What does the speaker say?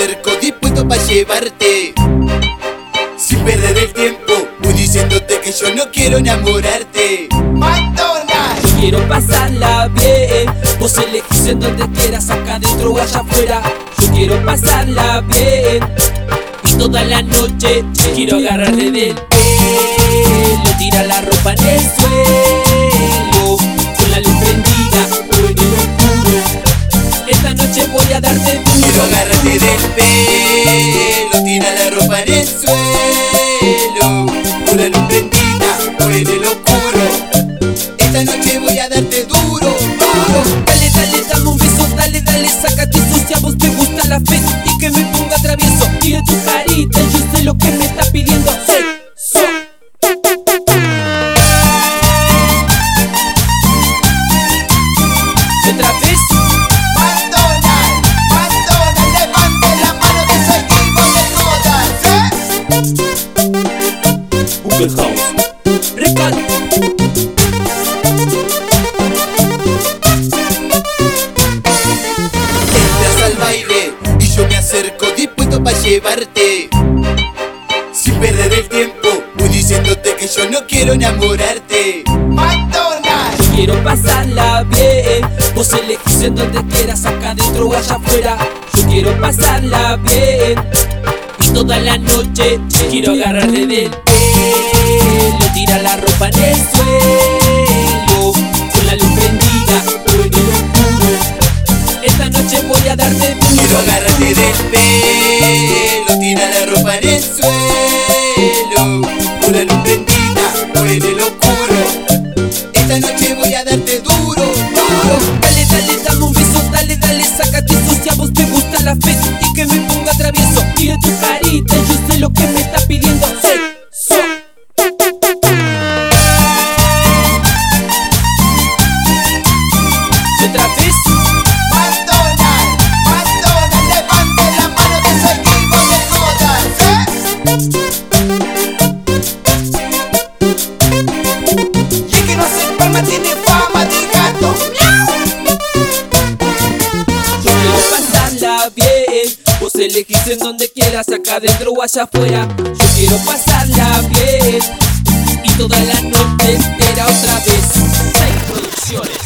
acerco dispuesto pa' llevarte, sin perder el tiempo, voy diciéndote que yo no quiero enamorarte. McDonald's. Yo quiero pasarla bien, vos elegís en donde quieras, acá adentro o allá afuera. Yo quiero pasarla bien, y toda la noche quiero agarrarte del pelo, tirar la ropa en el suelo, con la luz prendida o en el oscuro. Esta noche voy a darte duro. Quiero agarrarte del pelo, tira la ropa en el suelo, con la luz prendida o en el oscuro. Esta noche voy a darte duro, duro. Dale, dale, dame un beso, dale, dale, sácate eso si a vos te gusta la fe y que me ponga travieso. Mira tu carita, yo sé lo que me está pidiendo. Sexo. ¿Y otra vez? McDonald's, McDonald's, levante la mano que soy tipo de moda, ¿sí? Google House. Recalco. Entras al baile y yo me acerco dispuesto pa' llevarte, sin perder el tiempo, voy diciéndote que yo no quiero enamorarte. McDonald's. Yo quiero pasarla bien, vos elegís en donde quieras, acá adentro o allá afuera. Yo quiero pasarla bien, y toda la noche quiero agarrarte del pelo, tirar la ropa en el suelo, con la luz prendida o en el oscuro. Esta noche voy a darte duro. Quiero agarrarte del pelo, tira la ropa en el suelo, con la luz prendida o en el oscuro. Esta noche voy a darte duro, duro. Dale, dale, dame un beso, dale, dale, sácate eso si a vos te gusta la fe y que me ponga travieso. Mira tu carita, yo sé lo que me está pidiendo. Sexo. ¿Y otra vez? McDonald's, McDonald's, levante la mano que soy tipo de moda, ¿sí? Y el que no se enferma tiene fama de gato. Yo quiero pasarla bien, vos elegís en donde quieras, acá adentro o allá afuera. Yo quiero pasarla bien, y toda la noche entera otra vez. 6 producciones.